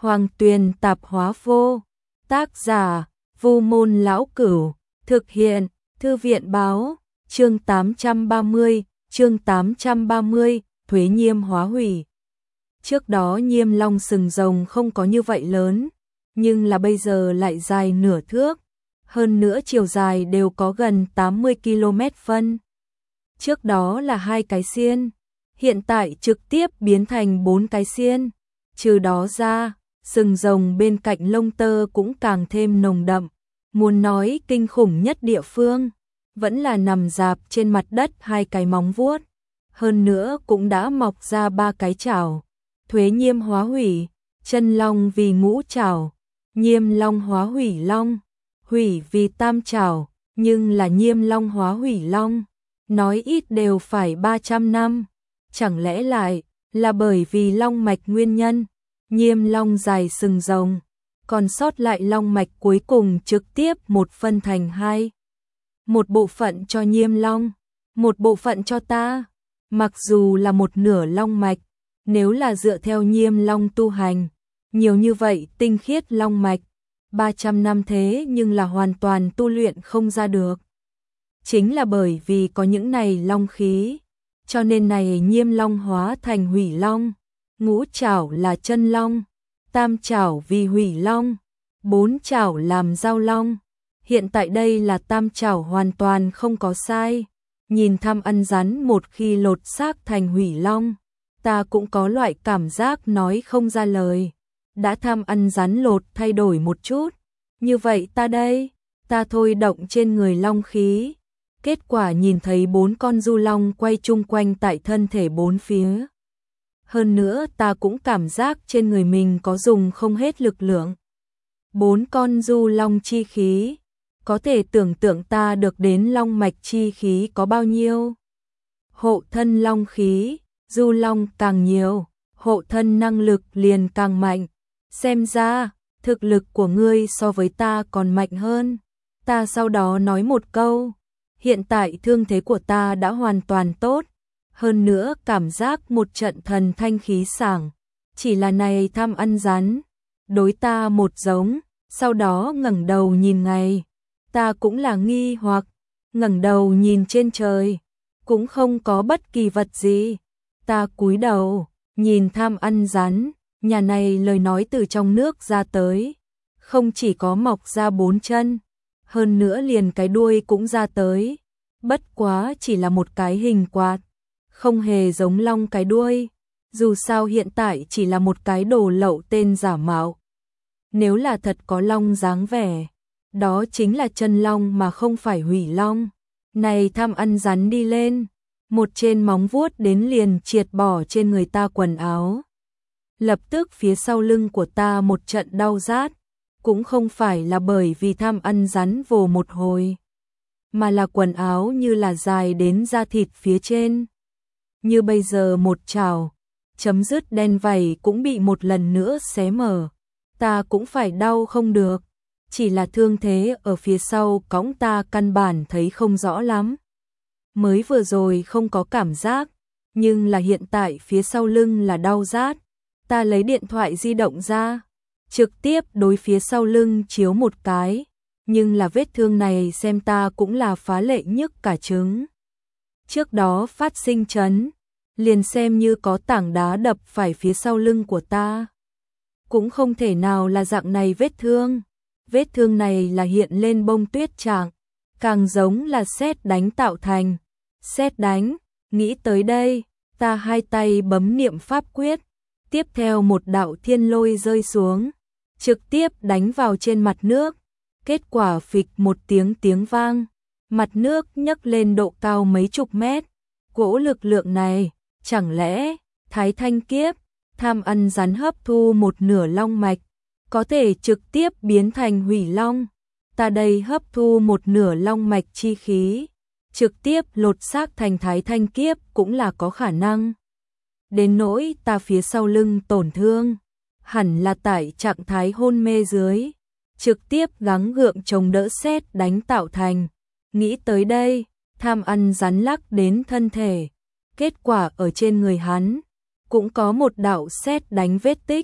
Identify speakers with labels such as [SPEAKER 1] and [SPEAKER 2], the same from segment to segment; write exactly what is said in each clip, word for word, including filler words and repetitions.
[SPEAKER 1] Hoàng Tuyền Tạp Hóa Vô. Tác giả: Vu Môn Lão Cửu. Thực hiện: Thư viện báo. Chương tám trăm ba mươi, chương tám trăm ba mươi, Thuế Nhiêm hóa hủy. Trước đó Nhiêm Long sừng rồng không có như vậy lớn, nhưng là bây giờ lại dài nửa thước, hơn nữa chiều dài đều có gần tám mươi ki lô mét phân. Trước đó là hai cái xiên, hiện tại trực tiếp biến thành bốn cái xiên. Trừ đó ra, sừng rồng bên cạnh lông tơ cũng càng thêm nồng đậm. Muốn nói kinh khủng nhất địa phương, vẫn là nằm rạp trên mặt đất hai cái móng vuốt. Hơn nữa cũng đã mọc ra ba cái chảo. Thuế Nhiêm hóa hủy, chân long vì ngũ chảo, Nhiêm long hóa hủy long, hủy vì tam chảo, nhưng là Nhiêm long hóa hủy long, nói ít đều phải ba trăm năm. Chẳng lẽ lại là bởi vì long mạch nguyên nhân, Nhiêm long dài sừng rồng, còn sót lại long mạch cuối cùng trực tiếp một phân thành hai. Một bộ phận cho Nhiêm long, một bộ phận cho ta. Mặc dù là một nửa long mạch, nếu là dựa theo Nhiêm long tu hành, nhiều như vậy tinh khiết long mạch, ba trăm năm thế nhưng là hoàn toàn tu luyện không ra được. Chính là bởi vì có những này long khí, cho nên này Nhiêm long hóa thành hủy long, ngũ chảo là chân long, tam chảo vì hủy long, bốn chảo làm giao long. Hiện tại đây là tam chảo hoàn toàn không có sai. Nhìn tham ăn rắn một khi lột xác thành hủy long, ta cũng có loại cảm giác nói không ra lời. Đã tham ăn rắn lột thay đổi một chút, như vậy ta đây, ta thôi động trên người long khí. Kết quả nhìn thấy bốn con du long quay chung quanh tại thân thể bốn phía. Hơn nữa ta cũng cảm giác trên người mình có dùng không hết lực lượng. Bốn con du long chi khí, có thể tưởng tượng ta được đến long mạch chi khí có bao nhiêu. Hộ thân long khí, du long càng nhiều, hộ thân năng lực liền càng mạnh. Xem ra, thực lực của ngươi so với ta còn mạnh hơn. Ta sau đó nói một câu, hiện tại thương thế của ta đã hoàn toàn tốt, hơn nữa cảm giác một trận thần thanh khí sảng. Chỉ là này tham ăn rắn, đối ta một giống, sau đó ngẩng đầu nhìn ngay. Ta cũng là nghi hoặc, ngẩng đầu nhìn trên trời, cũng không có bất kỳ vật gì. Ta cúi đầu, nhìn tham ăn rắn, nhà này lời nói từ trong nước ra tới, không chỉ có mọc ra bốn chân, hơn nữa liền cái đuôi cũng ra tới. Bất quá chỉ là một cái hình quạt, không hề giống long cái đuôi, dù sao hiện tại chỉ là một cái đồ lậu tên giả mạo. Nếu là thật có long dáng vẻ, đó chính là chân long mà không phải hủy long. Này tham ăn rắn đi lên, một trên móng vuốt đến liền triệt bỏ trên người ta quần áo. Lập tức phía sau lưng của ta một trận đau rát, cũng không phải là bởi vì tham ăn rắn vồ một hồi, mà là quần áo như là dài đến da thịt phía trên. Như bây giờ một chảo, chấm dứt đen vảy cũng bị một lần nữa xé mở, ta cũng phải đau không được. Chỉ là thương thế ở phía sau cõng ta căn bản thấy không rõ lắm. Mới vừa rồi không có cảm giác, nhưng là hiện tại phía sau lưng là đau rát. Ta lấy điện thoại di động ra, trực tiếp đối phía sau lưng chiếu một cái, nhưng là vết thương này xem ta cũng là phá lệ nhức cả trứng. Trước đó phát sinh chấn, liền xem như có tảng đá đập phải phía sau lưng của ta, cũng không thể nào là dạng này vết thương. Vết thương này là hiện lên bông tuyết trạng, càng giống là sét đánh tạo thành. Sét đánh, nghĩ tới đây, ta hai tay bấm niệm pháp quyết, tiếp theo một đạo thiên lôi rơi xuống, trực tiếp đánh vào trên mặt nước. Kết quả phịch một tiếng tiếng vang, mặt nước nhấc lên độ cao mấy chục mét. Cỗ lực lượng này, chẳng lẽ Thái Thanh Kiếp, tham ăn rắn hấp thu một nửa long mạch, có thể trực tiếp biến thành hủy long. Ta đây hấp thu một nửa long mạch chi khí, trực tiếp lột xác thành Thái Thanh Kiếp cũng là có khả năng. Đến nỗi ta phía sau lưng tổn thương, hẳn là tại trạng thái hôn mê dưới, trực tiếp gắng gượng chống đỡ sét đánh tạo thành. Nghĩ tới đây, tham ăn rắn lắc đến thân thể, kết quả ở trên người hắn cũng có một đạo sét đánh vết tích.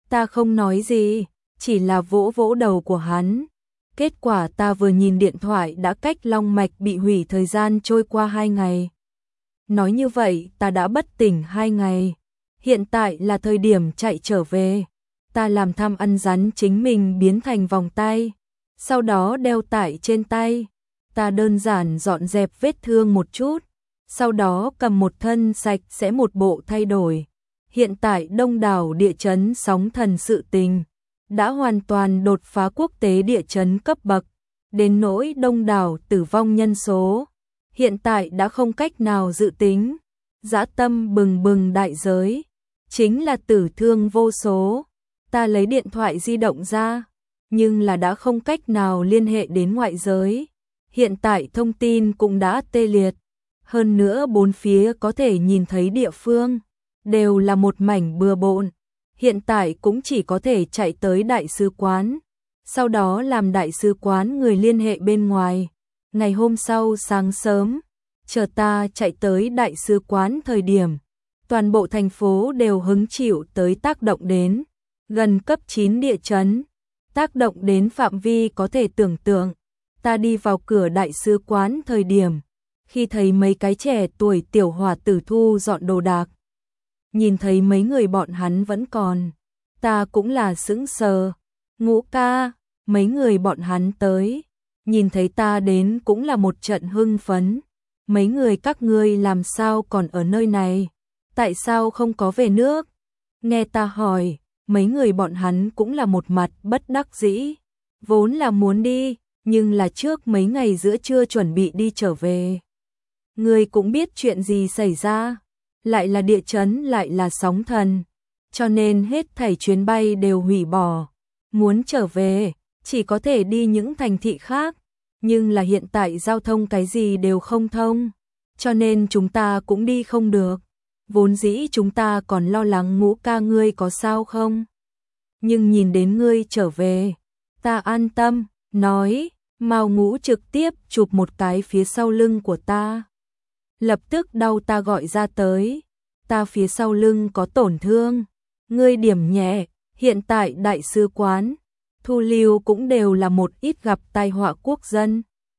[SPEAKER 1] Ta không nói gì, chỉ là vỗ vỗ đầu của hắn. Kết quả ta vừa nhìn điện thoại đã cách long mạch bị hủy, thời gian trôi qua hai ngày. Nói như vậy ta đã bất tỉnh hai ngày. Hiện tại là thời điểm chạy trở về. Ta làm thăm ăn rắn chính mình biến thành vòng tay, sau đó đeo tải trên tay. Ta đơn giản dọn dẹp vết thương một chút, sau đó cầm một thân sạch sẽ một bộ thay đổi. Hiện tại đông đảo địa chấn sóng thần sự tình đã hoàn toàn đột phá quốc tế địa chấn cấp bậc, đến nỗi đông đảo tử vong nhân số hiện tại đã không cách nào dự tính. Dã tâm bừng bừng đại giới, chính là tử thương vô số. Ta lấy điện thoại di động ra, nhưng là đã không cách nào liên hệ đến ngoại giới. Hiện tại thông tin cũng đã tê liệt, hơn nữa bốn phía có thể nhìn thấy địa phương đều là một mảnh bừa bộn. Hiện tại cũng chỉ có thể chạy tới đại sứ quán, sau đó làm đại sứ quán người liên hệ bên ngoài. Ngày hôm sau sáng sớm, chờ ta chạy tới đại sứ quán thời điểm, toàn bộ thành phố đều hứng chịu tới tác động đến gần cấp chín địa chấn, tác động đến phạm vi có thể tưởng tượng. Ta đi vào cửa đại sứ quán thời điểm, khi thấy mấy cái trẻ tuổi tiểu hòa tử thu dọn đồ đạc, nhìn thấy mấy người bọn hắn vẫn còn, ta cũng là sững sờ. Ngũ ca, mấy người bọn hắn tới, nhìn thấy ta đến cũng là một trận hưng phấn. Mấy người các ngươi làm sao còn ở nơi này? Tại sao không có về nước? Nghe ta hỏi, mấy người bọn hắn cũng là một mặt bất đắc dĩ. Vốn là muốn đi, nhưng là trước mấy ngày giữa trưa chuẩn bị đi trở về. Ngươi cũng biết chuyện gì xảy ra, lại là địa chấn lại là sóng thần, cho nên hết thảy chuyến bay đều hủy bỏ. Muốn trở về, chỉ có thể đi những thành thị khác, nhưng là hiện tại giao thông cái gì đều không thông, cho nên chúng ta cũng đi không được. Vốn dĩ chúng ta còn lo lắng Ngũ ca ngươi có sao không, nhưng nhìn đến ngươi trở về, ta an tâm. Nói, Mao Ngũ trực tiếp chụp một cái phía sau lưng của ta, lập tức đau ta gọi ra tới. Ta phía sau lưng có tổn thương, ngươi điểm nhẹ. Hiện tại đại sứ quán thu lưu cũng đều là một ít gặp tai họa quốc dân.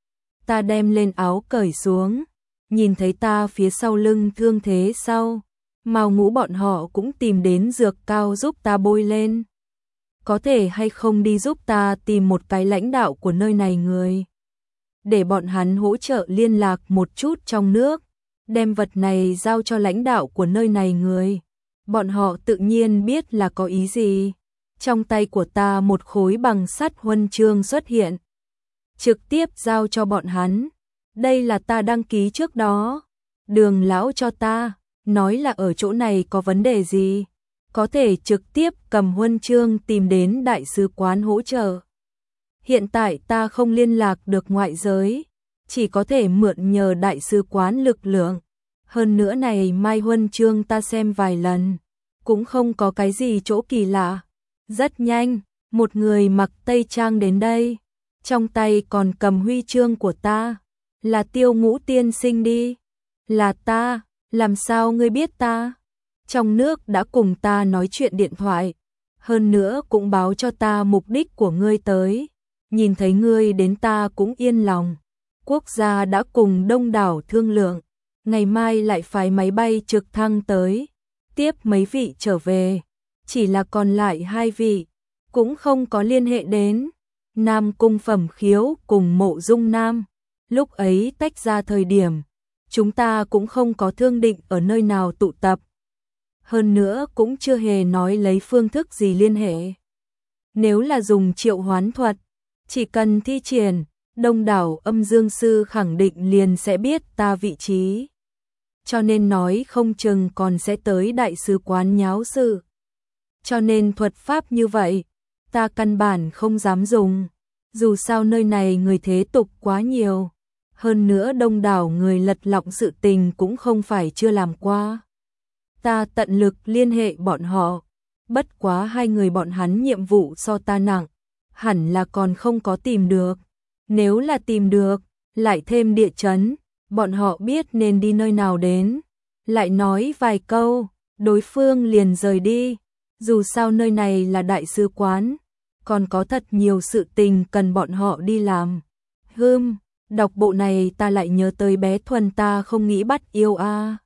[SPEAKER 1] Ta đem lên áo cởi xuống, nhìn thấy ta phía sau lưng thương thế sau, Mao Ngũ bọn họ cũng tìm đến dược cao giúp ta bôi lên. Có thể hay không đi giúp ta tìm một cái lãnh đạo của nơi này người, để bọn hắn hỗ trợ liên lạc một chút trong nước, đem vật này giao cho lãnh đạo của nơi này người. Bọn họ tự nhiên biết là có ý gì. Trong tay của ta một khối bằng sắt huân chương xuất hiện, trực tiếp giao cho bọn hắn. Đây là ta đăng ký trước đó, Đường lão cho ta, nói là ở chỗ này có vấn đề gì, có thể trực tiếp cầm huân chương tìm đến đại sứ quán hỗ trợ. Hiện tại ta không liên lạc được ngoại giới, chỉ có thể mượn nhờ đại sứ quán lực lượng. Hơn nữa này mai huân chương ta xem vài lần, cũng không có cái gì chỗ kỳ lạ. Rất nhanh, một người mặc tây trang đến đây, trong tay còn cầm huy chương của ta. Là Tiêu Ngũ tiên sinh đi. Là ta, làm sao ngươi biết ta? Trong nước đã cùng ta nói chuyện điện thoại, hơn nữa cũng báo cho ta mục đích của ngươi tới. Nhìn thấy ngươi đến ta cũng yên lòng. Quốc gia đã cùng đông đảo thương lượng, ngày mai lại phái máy bay trực thăng tới, tiếp mấy vị trở về. Chỉ là còn lại hai vị, cũng không có liên hệ đến. Nam Cung Phẩm Khiếu cùng Mộ Dung Nam, lúc ấy tách ra thời điểm, chúng ta cũng không có thương định ở nơi nào tụ tập. Hơn nữa cũng chưa hề nói lấy phương thức gì liên hệ. Nếu là dùng triệu hoán thuật, chỉ cần thi triển, đông đảo âm dương sư khẳng định liền sẽ biết ta vị trí. Cho nên nói không chừng còn sẽ tới đại sứ quán nháo sự. Cho nên thuật pháp như vậy, ta căn bản không dám dùng. Dù sao nơi này người thế tục quá nhiều. Hơn nữa đông đảo người lật lọng sự tình cũng không phải chưa làm qua. Ta tận lực liên hệ bọn họ. Bất quá hai người bọn hắn nhiệm vụ so ta nặng, hẳn là còn không có tìm được. Nếu là tìm được, lại thêm địa chấn, bọn họ biết nên đi nơi nào đến. Lại nói vài câu, đối phương liền rời đi. Dù sao nơi này là đại sứ quán, còn có thật nhiều sự tình cần bọn họ đi làm. Hừm, đọc bộ này ta lại nhớ tới bé Thuần ta không nghĩ bắt yêu a.